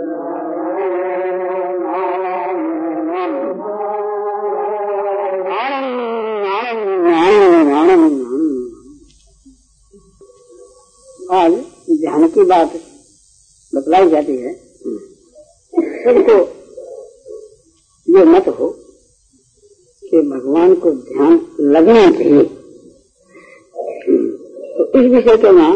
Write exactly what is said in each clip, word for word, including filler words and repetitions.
आज ध्यान की बात बतलाई जाती है, सबको ये मत हो कि भगवान को ध्यान लगना चाहिए। तो इस विषय के ना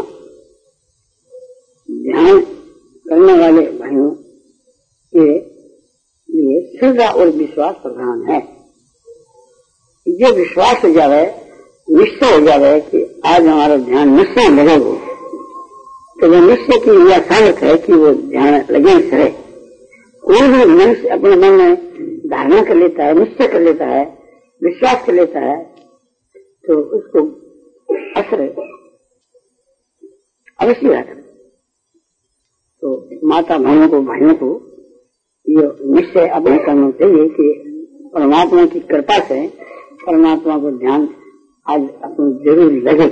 ध्यान करने वाले भाइयों के लिए श्रद्धा और विश्वास प्रधान है। जो विश्वास हो जावे, निश्चय हो जावे कि आज हमारा ध्यान निश्चय लगेगा, तो वो निश्चय की यह सामर्थ्य है कि वो ध्यान लगे सरे। कोई भी मनुष्य अपने मन में धारणा कर लेता है, निश्चय कर लेता है, विश्वास कर लेता है, तो उसको असर अवश्य आता है। तो माता बहनों को, भाइयों को ये निश्चय अपने करना चाहिए कि परमात्मा की कृपा से परमात्मा को ध्यान आज अपने जरूर लगे।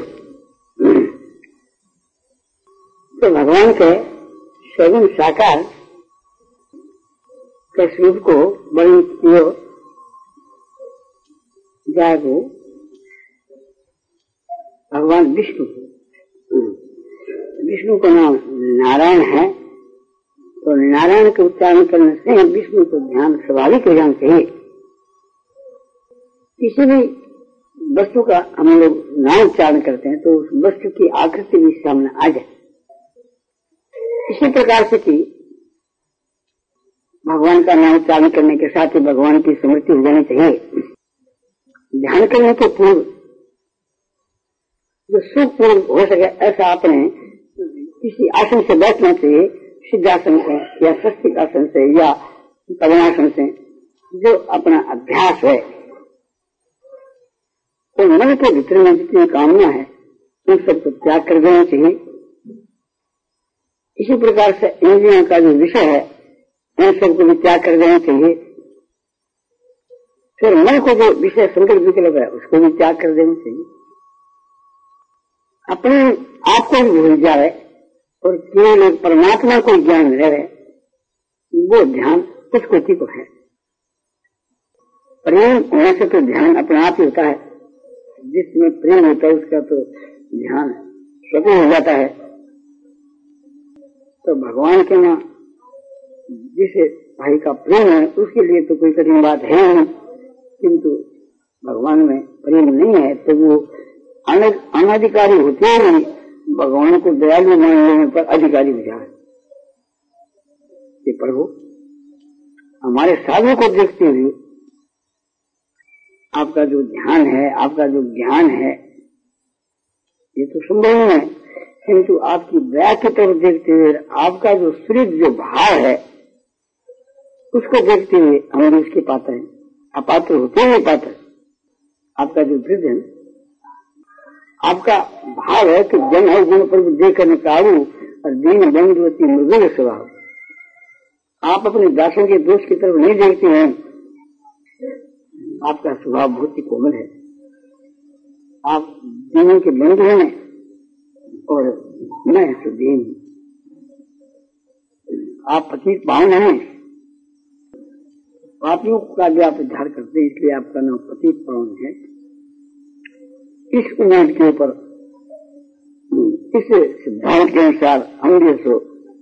तो भगवान के सगुण साकार के स्वरूप को वर्णन किया जाएगा भगवान विष्णु। विष्णु का नाम नारायण है, तो नारायण के उच्चारण करने से विष्णु को ध्यान स्वाभाविक हो जाना चाहिए। किसी भी वस्तु का हम लोग नाम उच्चारण करते हैं तो उस वस्तु की आकृति भी सामने आ जाए। इसी प्रकार से कि भगवान का नाम उच्चारण करने के साथ ही भगवान की स्मृति हो जानी चाहिए। ध्यान करने के पूर्व जो सुखपूर्ण हो सके ऐसा आपने किसी आसन से बैठना चाहिए, सिद्धासन से या स्वस्तिक आसन से या पवनासन से, जो अपना अभ्यास है। तो मन के भीतर में जितनी कामना है उन सबको त्याग कर देना चाहिए। इसी प्रकार से इंद्रियों का जो विषय है उन सबको भी त्याग कर देना चाहिए। फिर मन को जो विषय संकल्प विकल्प है उसको भी त्याग कर देना चाहिए। अपने आप को भी भूल जाए और केवल परमात्मा को ज्ञान रहे, वो ध्यान उस कोटि को है। प्रेम होने से तो ध्यान अपने आप ही होता है। जिसमें प्रेम होता है उसका तो ध्यान स्वतः हो जाता है। तो भगवान के ना जिसे भाई का प्रेम है उसके लिए तो कोई कठिन बात है नहीं, किंतु भगवान में प्रेम नहीं है तो वो अनाधिकारी होते ही भगवान को दयालु मानने पर अधिकारी हो जाए। कि प्रभु हमारे साधु को देखते हुए आपका जो ध्यान है, आपका जो ज्ञान है, ये तो संभव नहीं है, किंतु आपकी दया की तरफ देखते हुए आपका जो सूर्य जो भाव है उसको देखते हुए हम उसके पात्र हैं, अपात्र होते हुए पात्र। आपका जो हृदय, आपका भाव है कि जन है गुण पर देखने काबू और दीन बंधुवती मृदुल स्वभाव। आप अपने दासों के दोष की तरफ नहीं देखते हैं, आपका स्वभाव बहुत ही कोमल है। आप दीनों के बंधु हैं और मैं सुदीन। आप पतित पावन हैं, पापियों का भी आप उद्धार करते हैं, इसलिए आपका नाम पतित पावन है। इस उम्मीद के ऊपर, इस सिद्धांत के अनुसार हम भी सो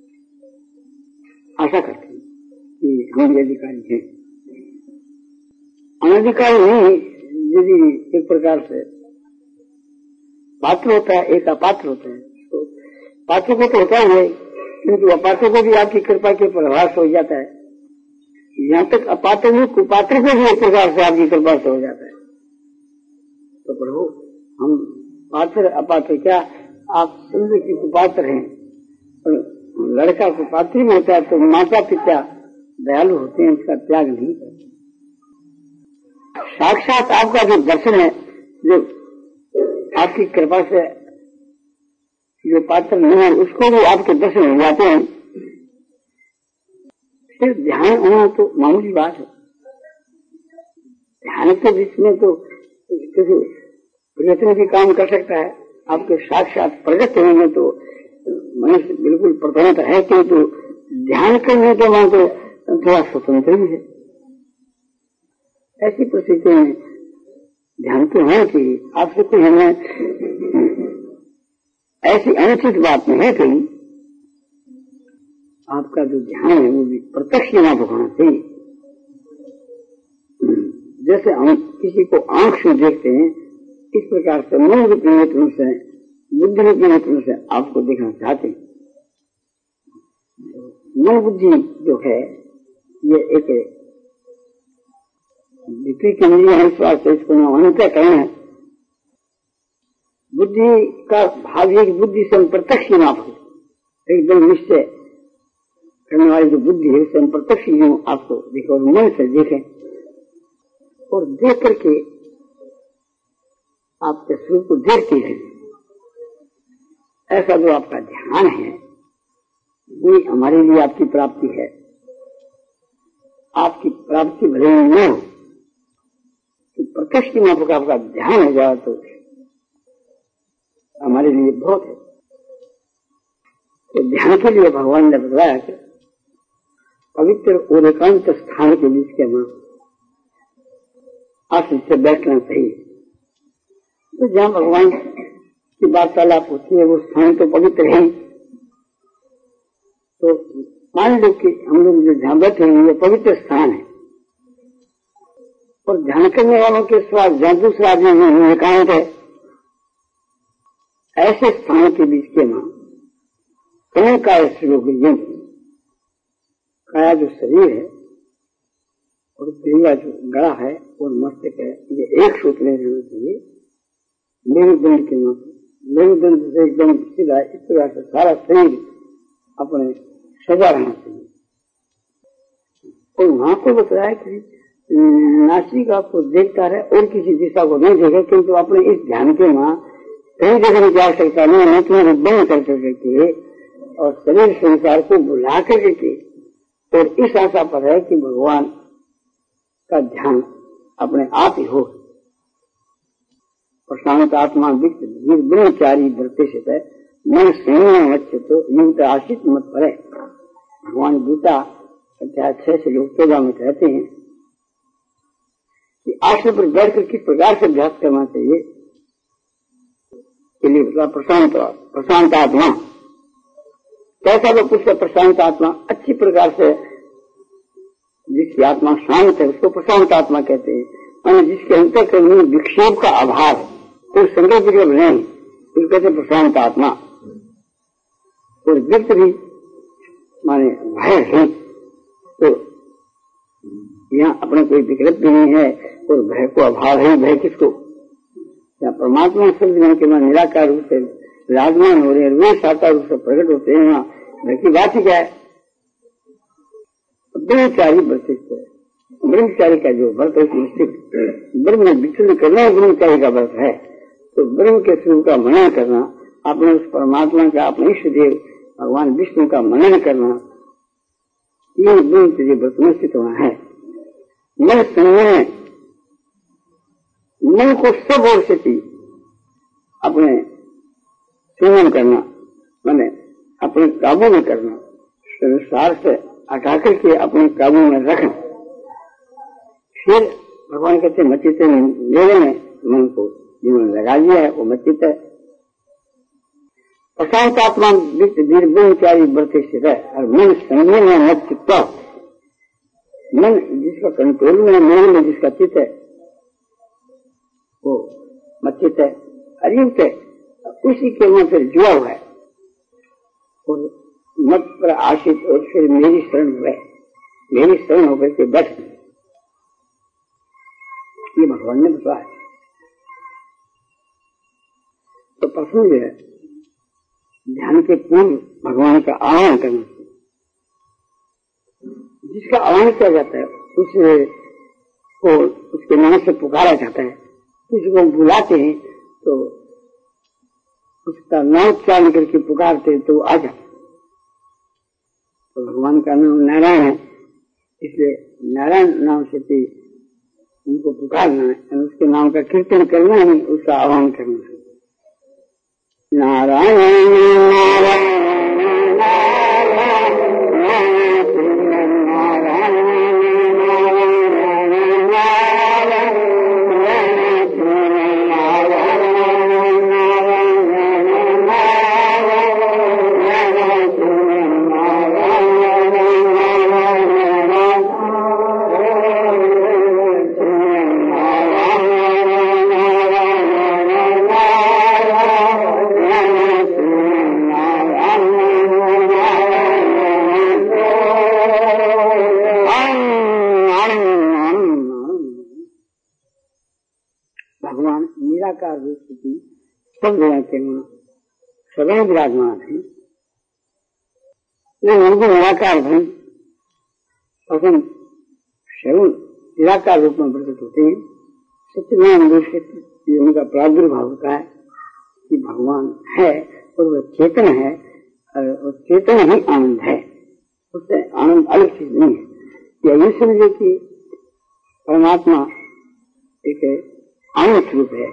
आशा करते हैं कि हम भी अधिकारी हैं। अनधिकारी नहीं, यदि एक प्रकार से पात्र होता है, एक अपात्र होता है, तो पात्र को तो होता है, किंतु अपात्र को भी आपकी कृपा के प्रभाव से हो जाता है। यहाँ तक अपात्र में कुपात्र को भी एक प्रकार से आपकी कृपा से हो जाता है। तो प्रभु हम पात्र अपात्र क्या, आप समझो कि कुपात्र हैं, और लड़का कुपात्री में होता है तो माता पिता दयालु होते हैं, उसका त्याग नहीं करते। साक्षात आपका जो दर्शन है, जो आपकी कृपा से जो पात्र नहीं है उसको भी आपके दर्शन हो जाते हैं। सिर्फ ध्यान होना तो मामूली बात है। ध्यान के बीच में तो प्रयत्न भी काम कर सकता है। आपके साक्षात प्रगट होने में तो मनुष्य बिल्कुल प्रथमत है, किंतु ध्यान करने के बाद तो थोड़ा स्वतंत्र भी है। ऐसी परिस्थिति में ध्यान तो होना चाहिए। आपसे कोई हमें ऐसी अनुचित बात नहीं है कहीं। आपका जो ध्यान है वो भी प्रत्यक्ष यहाँ पर होना चाहिए। जैसे हम किसी को आंख से देखते हैं, इस प्रकार से मन रूपी नेत्रों से, बुद्धि रूपी नेत्रों से आपको देखना चाहते हैं। मन बुद्धि जो है ये एक विपरीत इंद्रिय है, इस वास्ते इसको अंतर कहना है। बुद्धि का भाव है कि बुद्धि से हम प्रत्यक्ष नाप हो, एकदम निश्चय करने वाली जो बुद्धि है उससे हम प्रत्यक्ष आपको देखें और मन से देखें और देख करके आपके स्वरूप को देखते हैं। ऐसा जो आपका ध्यान है वो हमारे लिए आपकी प्राप्ति है। आपकी प्राप्ति भले ही न हो तो प्रत्यक्ष की माफक आपका ध्यान हो जाए तो हमारे लिए बहुत है। तो ध्यान के लिए भगवान ने बताया कि पवित्र और एकांत स्थान के बीच के मां आश्रित से बैठना चाहिए। तो जहाँ भगवान की वार्तालाप होती है वो स्थान तो पवित्र है। तो मान लो कि हम लोग जो जहाँ बैठे हैं वो पवित्र स्थान है और ध्यान करने वालों के स्वाद जहाँ दूसरा आदमी एकांत है, ऐसे स्थान के बीच के मां कहीं काय श्लोक काया जो शरीर है और देवा जो गड़ा है और मस्तक है, ये एक सूत्र में रहना चाहिए। मेरुदंड के नाम मेरुदंड से एकदम सीधा इस तरह से सारा शरीर अपने सजा रहना चाहिए। और वहां को बताया कि नासिका को देखता रहे और किसी दिशा को नहीं देखे, किंतु अपने इस ध्यान के वहां कहीं देखने की आवश्यकता नहीं है, तुम्हें बंद कर करके और शरीर संसार को बुला करके और इस आशा पर है कि भगवान का ध्यान अपने आप ही हो। प्रशांत आत्मा विक्त ब्रह्मचारी बढ़ते से मन संयम अच्छे तो युक्त आशित मत पड़े। भगवान गीता अध्याय छह से लोग चौदह में कहते हैं कि आश्रम पर बैठकर किस प्रकार से अभ्यास करना चाहिए के लिए प्रशांत प्रशांत आत्मा कैसा वो पुरुष प्रशांत आत्मा अच्छी प्रकार से जिसकी आत्मा शांत है उसको प्रशांत आत्मा कहते हैं। माने जिसके अंतःकरण में विक्षेप का अभाव है, कोई संकल्प विकल्प नहीं, उसको कहते प्रशांत आत्मा। और व्यक्त भी माने भय है, तो यहाँ अपने कोई विकल्प भी नहीं है और भय को अभाव है। भय किसको? या परमात्मा शब्द के वहां निराकार रूप से विराजमान हो रहे हैं, वे साकार रूप से प्रकट होते हैं। वहाँ भय की बात ही क्या है? ब्रह्मचारी वर्तित है। ब्रह्मचारी का जो व्रत है ब्रह्म में विचरण करना ब्रह्मचारी का व्रत है। तो ब्रह्म के स्वरूप का मनन करना, अपने उस परमात्मा का, अपने इष्ट देव भगवान विष्णु का मनन करना, ये ब्रह्मचर्य व्रत में स्थित होना है। मन संयम, मन को सब ओर से अपने संयम करना, मैंने अपने काबू में करना, संसार से हटा करके अपने काबू में रखना। फिर भगवान कहते मचित लोगों ने मन को जिन्होंने लगा लिया है वो मचित है। प्रशांत आत्मा वित्त वीर ब्रह्मचारी बढ़ते से रहे और मन संयम में मत चित्त, मन जिसका कंट्रोल में, मन में जिसका चित्त है वो मचित है, अयुक्त है, उसी के मन फिर जुआ हुआ है और मत पर आशित और फिर मेरी शरण हुए, मेरी शरण होकर के बैठ, ये भगवान ने बताया। तो प्रश्न जो है ध्यान के पूर्व भगवान का आह्वान करना चाहिए। जिसका आह्वान किया जाता है उसे को उसके नाम से पुकारा जाता है। किसी को बुलाते हैं तो उसका नाम उच्चारण करके पुकारते तो आ जाता। तो भगवान का नाम नारायण है, इसलिए नारायण नाम से उनको पुकारना है, उसके नाम का कीर्तन करना है, उसका आह्वान करना है। नारायण नारायण नारायण निराकार रूप स्थिति सब जगह के वहां सदैव विराजमान है। उनको निराकार धन पसंद सगुण निराकार रूप में प्रकट होते हैं। सत्यनारायण रूप से उनका प्रादुर्भाव होता है कि भगवान है और वह चेतन है और चेतन ही आनंद है, उससे आनंद अलग चीज नहीं है। या ये समझे कि परमात्मा एक आनंद स्वरूप है।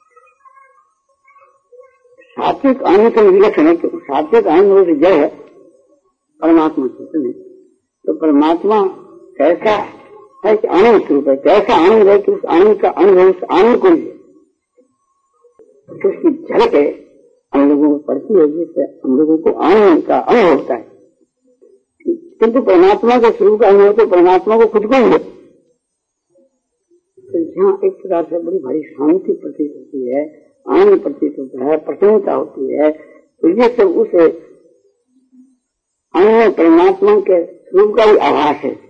सात्विक आनंद का विलक्षण है, क्योंकि सात्विक आनंद से जय है, परमात्मा चेतन है। तो परमात्मा कैसा है कि आनंद स्वरूप है, कैसा आनंद है कि उस आनंद का अनुभव उस आनंद को लिए तो उसकी झलक है हम लोगों को पड़ती है, जिससे हम लोगों को आनंद का अनुभव होता है। किंतु परमात्मा के स्वरूप का अनुभव तो परमात्मा को खुद को ही है। तो जहाँ एक प्रकार से बड़ी भारी शांति प्रतीत होती है, आनंद प्रतीत होता है, प्रसन्नता होती है, तो ये सब उस आनंद परमात्मा के स्वरूप का भी आभास है।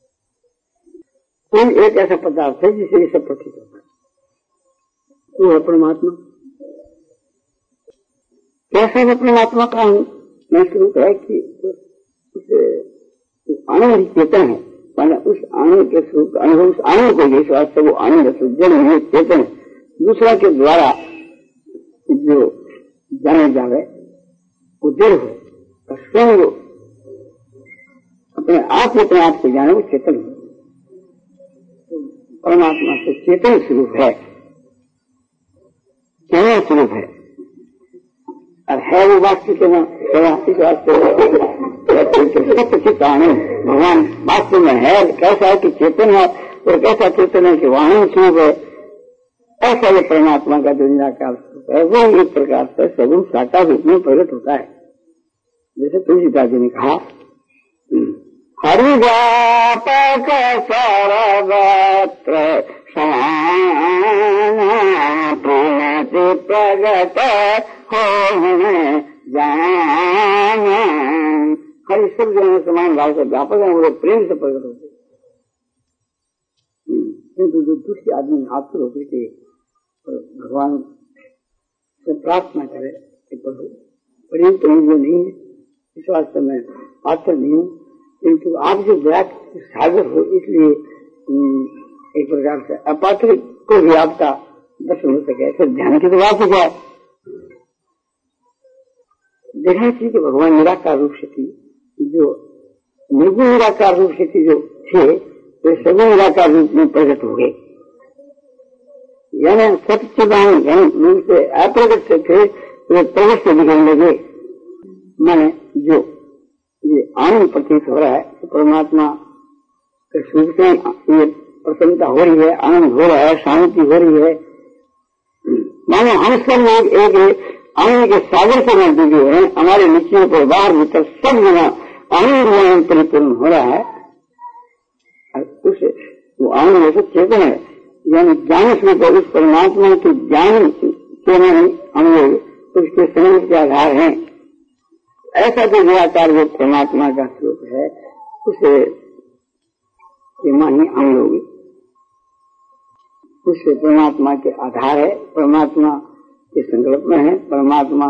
कोई एक ऐसा पदार्थ है जिसे ये सब प्रतीत होता है, वो है परमात्मा। कैसा है परमात्मा का स्वरूप है कि उस आनंद ही चेतन है, माना उस आनंद के स्वरूप का अनुभव उस आनंद को जिस वास्ते वो आनंद जड़ है, चेतन है, दूसरा के द्वारा जो जाने जावे वो जड़ हो और स्वयं वो अपने आप में अपने आप से जाने वो चेतन है। परमात्मा से चेतन स्वरूप है, चेतन स्वरूप है और है वो वास्तविक इस वास्ते सत्य आनंद भगवान वास्तव में है। कैसा है कि चेतन है और कैसा चेतन है कि वाहन स्वरूप है, ऐसा ये परमात्मा का जो निराकार स्वरूप है वो एक प्रकार से सगुण साकार रूप में प्रकट होता है। जैसे तुलसीदास जी ने कहा, हरि व्यापक सर्वत्र प्रगट हो जान। हरि सब जगह समान भाव से व्यापक है, वो लोग प्रेम से प्रकट होते। किंतु जो दूसरी आदमी आतुर होकर के भगवान से प्रार्थना करे कि प्रभु प्रेम तो मुझे नहीं है, इस वास्ते मैं पात्र नहीं हूँ, किंतु आप जो दया सागर हो इसलिए एक प्रकार से अपात्र को भी आपका दर्शन हो सके, फिर ध्यान की तो बात हो जाए। देखना चाहिए कि भगवान निराकार रूप से थी, जो निर्गुण निराकार रूप से थी जो थे वे सगुण निराकार रूप में प्रकट हो गए। यानी सत्यचिदान रूप से अप्रगट से थे वे प्रगट से दिखने लगे। मैंने जो ये आनंद प्रतीत हो रहा है तो परमात्मा के स्वरूप से ये प्रसन्नता हो रही है, आनंद हो रहा है, शांति हो रही है। मानो हम सब लोग एक आनंद के सागर से में डूबे हैं, हमारे नीचे पर बाहर भीतर सब जगह आनंद परिपूर्ण हो रहा है। उस वो आनंद जैसे चेतन है, यानी ज्ञान स्वरूप उस परमात्मा के ज्ञान के हम लोग उसके समझ के आधार हैं। ऐसा जो निराकार जो परमात्मा का स्वरूप है उसे मानिए हम लोग उससे परमात्मा के आधार है, परमात्मा के संकल्प में है, परमात्मा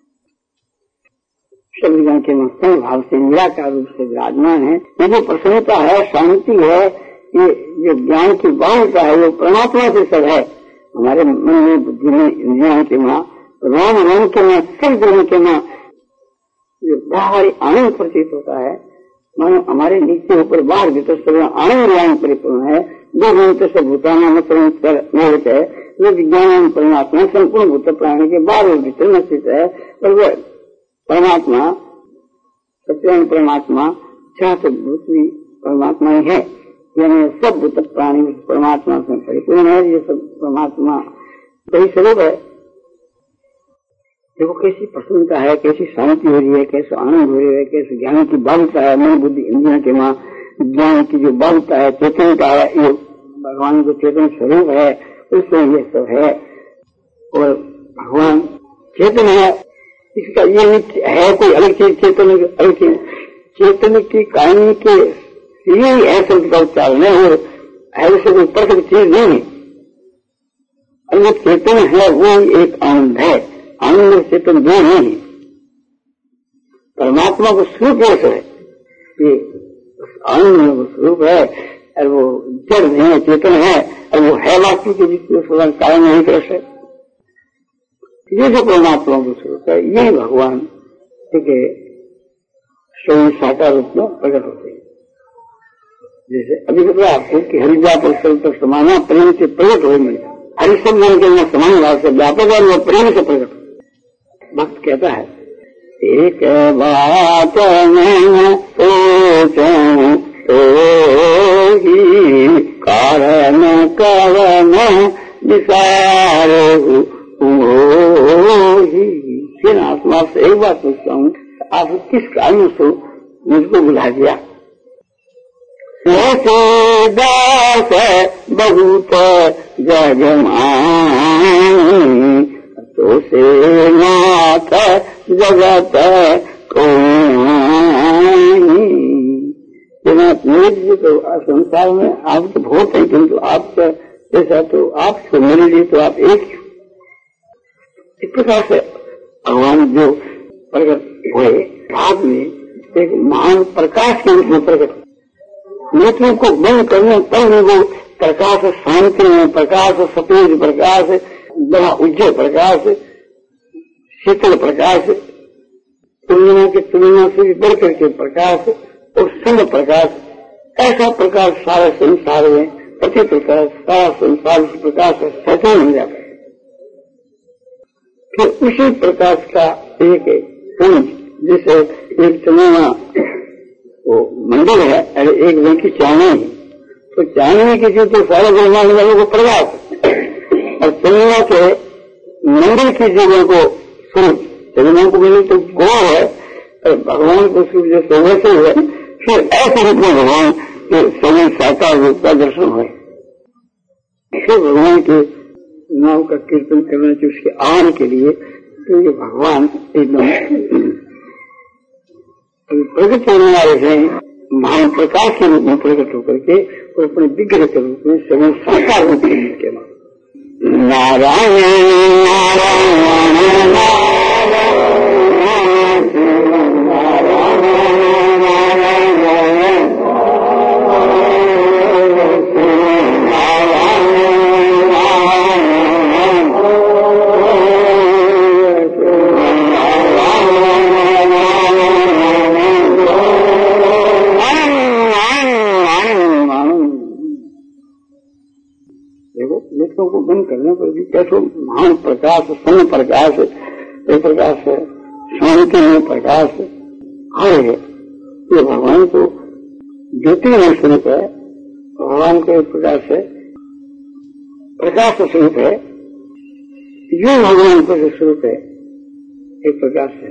सब जगह के मस्तंग भाव से निराकार रूप से विराजमान है। ये जो प्रसन्नता है, शांति है, ये जो ज्ञान की बाहुलता है वो परमात्मा से सब है। हमारे मन में, बुद्धि में, इंद्रियों के माँ, रोम रोम के माँ, सब जगह के माँ जो बाहर आनंद प्रतीत होता है, मानो हमारे नीचे ऊपर बाहर भीतर सब आनंद ज्ञान परिपूर्ण है। जो भूत से भूताना मतलब है वो विज्ञान परमात्मा संपूर्ण भूत प्राणी के बाहर और भीतर में स्थित है। और वह परमात्मा सत्य परमात्मा चाहते भूत भी परमात्मा ही है, यानी सब भूत प्राणी परमात्मा से परिपूर्ण है। ये सब परमात्मा वही स्वरूप है। देखो कैसी प्रसन्नता है, कैसी शांति हो रही है, कैसे आनंद हो रही है, कैसे ज्ञान की बाहुलता है, मन बुद्धि इंद्रियों के माँ ज्ञान की जो बाहुलता है, चेतनता है, ये भगवान को चेतन स्वरूप है, उससे ये सब है। और भगवान चेतन है, इसका ये नित्य है कोई अलग चीज चेतन अलग चीज चेतन की कहानी के यही ऐसे का उच्चारण है और ऐसे कोई प्रकट चीज नहीं है। और वो चेतन है वो एक आनंद है, आनंद और चेतन दो नहीं है। परमात्मा को स्वरूप ऐसा है, ये आनंद में वो स्वरूप है और वो जड़ नहीं है, चेतन है और वो है वास्तव के बीच में कारण नहीं कर सकते। ये जो परमात्मा को स्वरूप है यही भगवान के स्वयं साकार रूप में प्रकट होते हैं। जैसे अभी बताया आपको कि हरिजा पर सल तक समाना प्रेम से प्रकट होंगे, हरि सब मन के अंदर समान भाव से व्यापक और वो प्रेम से प्रकट हो। भक्त कहता है एक बात मैं सोचूं तो ही कारण कारण विसार ही। फिर आत्मा से एक बात पूछता हूँ, आप किस कारण से मुझको बुला दिया? ऐसे दास बहुत जगमान तो से नाथ जगत कौन। तो संसार में आप तो बहुत हैं, किंतु आपका जैसा तो आप तो मेरे लिए तो आप एक ही। इस प्रकार से भगवान जो प्रकट हुए बाद में एक महान प्रकाश के रूप में प्रकट हुए। नेत्रों को बंद करने पर भी वो प्रकाश शांति में, प्रकाश सतेज प्रकाश, बड़ा उज्जवल प्रकाश, शीतल प्रकाश, तुलना के तुलना से भी बढ़ करके प्रकाश और संग प्रकाश, ऐसा प्रकाश सारे संसार में प्रति प्रकाश, सारा संसार इस प्रकाश से सचन हो जाता है। फिर उसी प्रकाश का एक पुंज, जैसे एक चंद्रमा वो मंदिर है और एक दिन की चांदनी है, तो चांदनी किसी तो सारे ब्रह्मांड वालों को प्रकाश और चंद्रमा के मंदिर की जीवों को सूर्य, चंद्रमा को मिले तो गो है और भगवान को सूर्य वैसे है। फिर ऐसे रूप में भगवान के समय साकार रूप का दर्शन हुए। फिर भगवान के नाम का कीर्तन करना चाहिए उसके आने के लिए। तो ये भगवान एकदम प्रकट होने वाले हैं, महान प्रकाश के रूप में प्रकट होकर के और अपने विग्रह के रूप में समय साकार रूप में के नारायण नारायण को बंद करने पर भी कैसे महान प्रकाश, समय प्रकाश, ये प्रकाश है, शांति में प्रकाश है। ये भगवान को ज्योतिर्मय स्वरूप है, भगवान का एक प्रकार से प्रकाश स्वरूप है। जो भगवान का जो स्वरूप है एक प्रकाश है,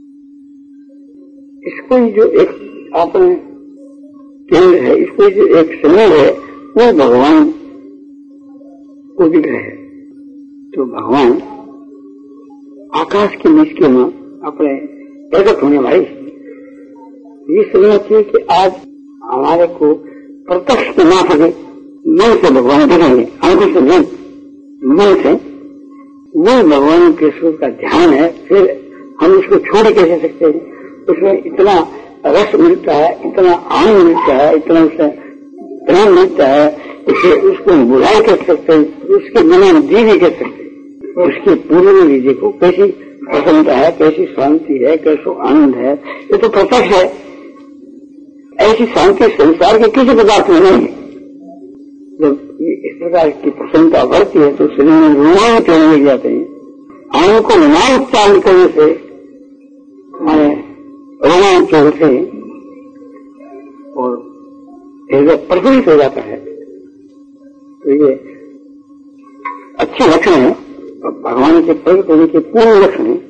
इसको जो एक अपने केंद्र है, इसको जो एक समय है वो भगवान को विग्रह है। तो भगवान आकाश के नीचे में अपने प्रकट होने वाली ये समझना चाहिए कि आज हमारे को प्रत्यक्ष ना सके, मन से भगवान देखेंगे, आंखों से नहीं, मन से वो भगवान के स्वरूप का ध्यान है। फिर हम उसको छोड़ कैसे सकते हैं? उसमें इतना रस मिलता है, इतना आनंद मिलता है, इतना उससे प्रेम मिलता है, इसे उसको बुराई कर सकते हैं, उसके बिना जी नहीं कर सकते। उसके पूरे में देखो कैसी प्रसन्नता है, कैसी शांति है, कैसो आनंद है, ये तो प्रत्यक्ष है। ऐसी शांति संसार के किसी पदार्थ में नहीं है। जब इस प्रकार की प्रसन्नता बढ़ती है तो शरीर में रोमांच होने लग जाते हैं। आंखों को रोमांच चालू करने से हमारे रोमांच होते हैं और हृदय प्रफुल्लित हो जाता है। तो ये अच्छे लक्षण है, भगवान के प्रकट होने के पूर्ण लक्षण है।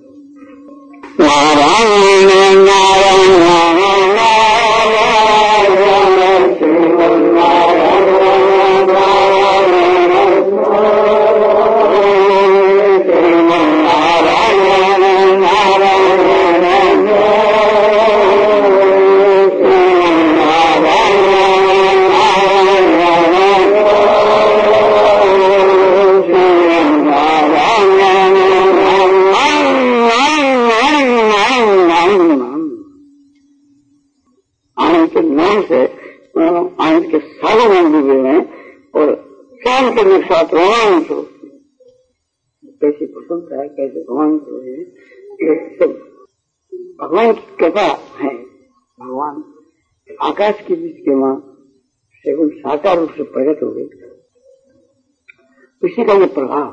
नारायण नारायण आनंद के नाम से आनंद के सागर में डूबे हुए हैं और शाम करने के साथ रोमांच हो, कैसी प्रसन्नता है, कैसे रोमांच हो रहे हैं, ये सब भगवान की कृपा है। भगवान आकाश के बीच के वहां से उन साकार रूप से प्रकट हो गए, इसी का ये प्रभाव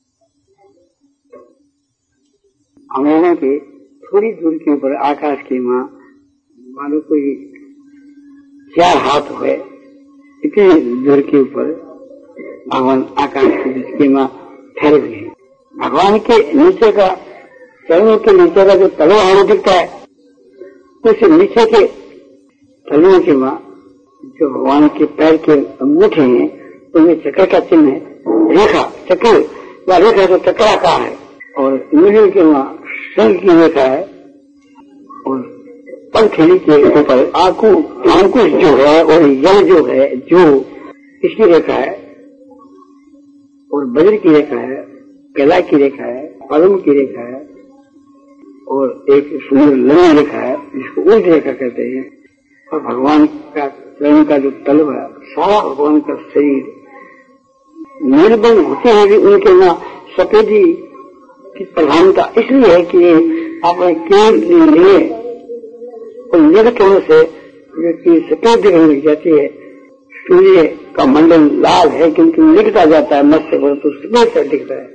अमेरिका के थोड़ी दूर के ऊपर आकाश के वहां मानो कोई चार हाथ हुए, इतनी दूर के ऊपर भगवान आकाश के बीच के वहां ठहरे हुए हैं। भगवान के नीचे का, चरणों के नीचे का जो तलवा हमें दिखता है, उस नीचे के तलवों के वहां जो भगवान के पैर के अंगूठे हैं, उनमें चक्र का चिन्ह है, रेखा चक्र या रेखा जो चक्रा का है, और उंगलियों के वहां शंख की रेखा है, और पंखड़ी के ऊपर आंखों अंकुश जो है और यह जो है जो इसकी रेखा है, और वज्र की रेखा है, कला की रेखा है, पद्म की रेखा है, और एक सुंदर लंबी रेखा है जिसको उल्ट रेखा कहते हैं। और भगवान का चरण का जो तलवा, सारा भगवान का शरीर निर्बल होते हुए भी उनके ना सफेदी की प्रधानता इसलिए है कि आपने क्यों लिए और निर्गत होने से जो चीज सफेद दिखने लग जाती है। सूर्य का मंडल लाल है क्योंकि लिखता जाता है मत्स्य पर, तो सफेद से दिखता है।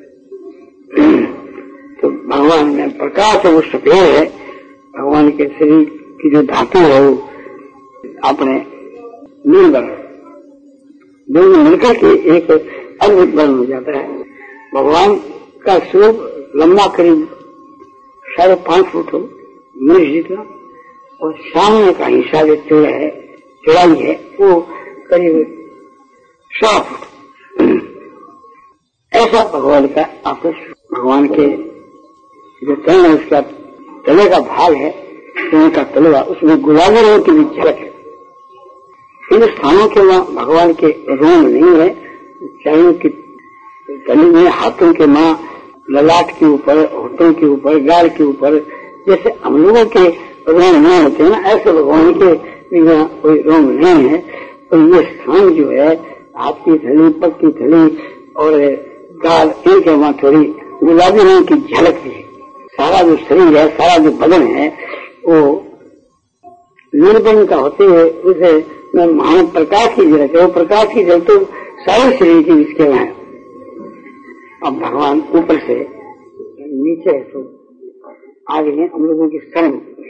तो भगवान में प्रकाश है वो सफेद है। भगवान के शरीर की जो धातु है वो अपने नीलवर्ण, दोनों मिलकर के एक अद्भुत वर्ण हो जाता है। भगवान का स्वरूप लंबा करीब साढ़े पांच फुट हो, मनुष्य जितना, और सामने का हिस्सा जो चौड़ा है, चौड़ाई है, वो करीब सौ फुट। ऐसा भगवान का आकृष, भगवान के जो चरण है उसका तले का भाग है, उनका तलवा, उसमें गुलाबी रंग की भी झलक है। इन स्थानों के वहां भगवान के रोम नहीं है, चरणों की तली में, हाथों के मां ललाट के ऊपर, होठों के ऊपर, गाल के ऊपर, जैसे हम लोगों के रोम नहीं होते ना, ऐसे भगवान के यहाँ कोई रोम नहीं है। और ये स्थान जो है हाथ की थली, पग की थली और गाल, इनके वहां थोड़ी गुलाबी रंग की झलक भी है। सारा जो शरीर है, सारा जो बदन है वो निर्बन का होते हुए उसे महान प्रकाश की झलक है। वो प्रकाश की झलक तो सारे शरीर की इसके वहां है। अब भगवान ऊपर से नीचे है तो आगे हैं हम लोगों की शरण,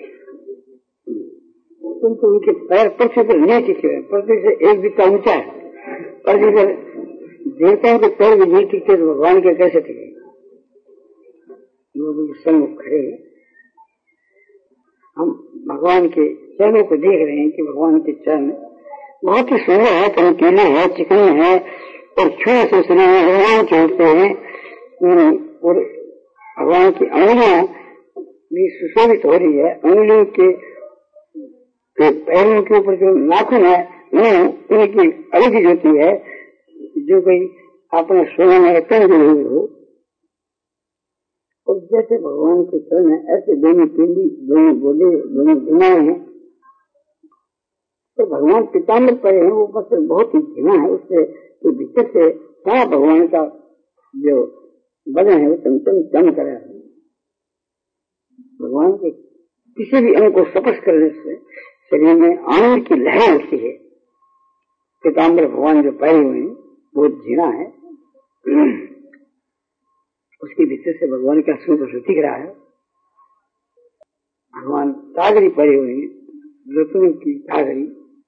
किंतु उनके पैर पृथ्वी पर नहीं टिके हुए, पृथ्वी से एक बिस्ता ऊंचा है। पृथ्वी पर देवताओं के पैर भी नहीं टिकते तो भगवान के कैसे टिके? लोगों के सम्मुख खड़े हम भगवान के चरणों को देख रहे हैं कि भगवान के चरण बहुत ही सुंदर है, चमकीले है, चिकने हैं और छुए से सुने भगवान चढ़ते हैं। और भगवान की अंगुलियां भी सुशोभित हो रही है। अंगुलियों के पैरों के ऊपर जो नाखून है उनकी अलग होती है, जो कोई अपने सोने में रतन जुड़ी हुई हो। और जैसे भगवान के चरण है ऐसे दोनों पिंडी, दोनों गोले, दोनों दिमाग हैं। तो भगवान पीताम्बर पड़े हैं, वो बस बहुत ही घिना है, उससे तो भीतर से सारा भगवान का जो बदन है वो चमचम चम कर रहा है। भगवान के किसी भी अंग को स्पर्श करने से शरीर में आनंद की लहर उठती है। पीताम्बर भगवान जो पहने हुए हैं वो झीना है, उसके भीतर से भगवान का स्वरूप दिख रहा है। भगवान सागरी पड़े हुए हैं, रत्नों की सागरी,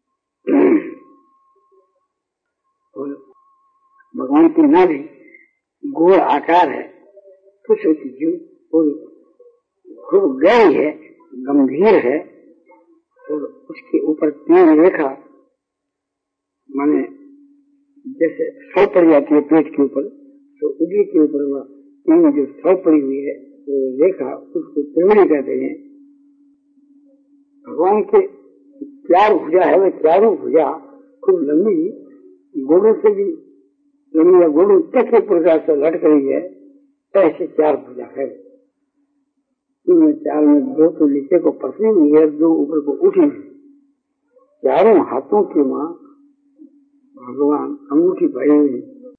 और भगवान की नाभि गोल आकार है, कुछ की जीव और खूब गहरी है, गंभीर है। और उसके ऊपर तीन रेखा माने जैसे सौ पड़ जाती है पेट के ऊपर, तो उंगली के ऊपर वह तीन जो सौ पड़ी हुई है वो रेखा, उसको त्रिवेणी कहते हैं। भगवान के चार भुजा है, वह चारों भुजा खूब लंबी, गोलों से भी लंबी है, गोलों तक के प्रकार से लटक रही है। ऐसे चार भुजा है। इनमें चार में दो तो नीचे को पसली हुई है, दो ऊपर को उठी हुई। चारों हाथों की माँ भगवान अंगूठी पाई हुई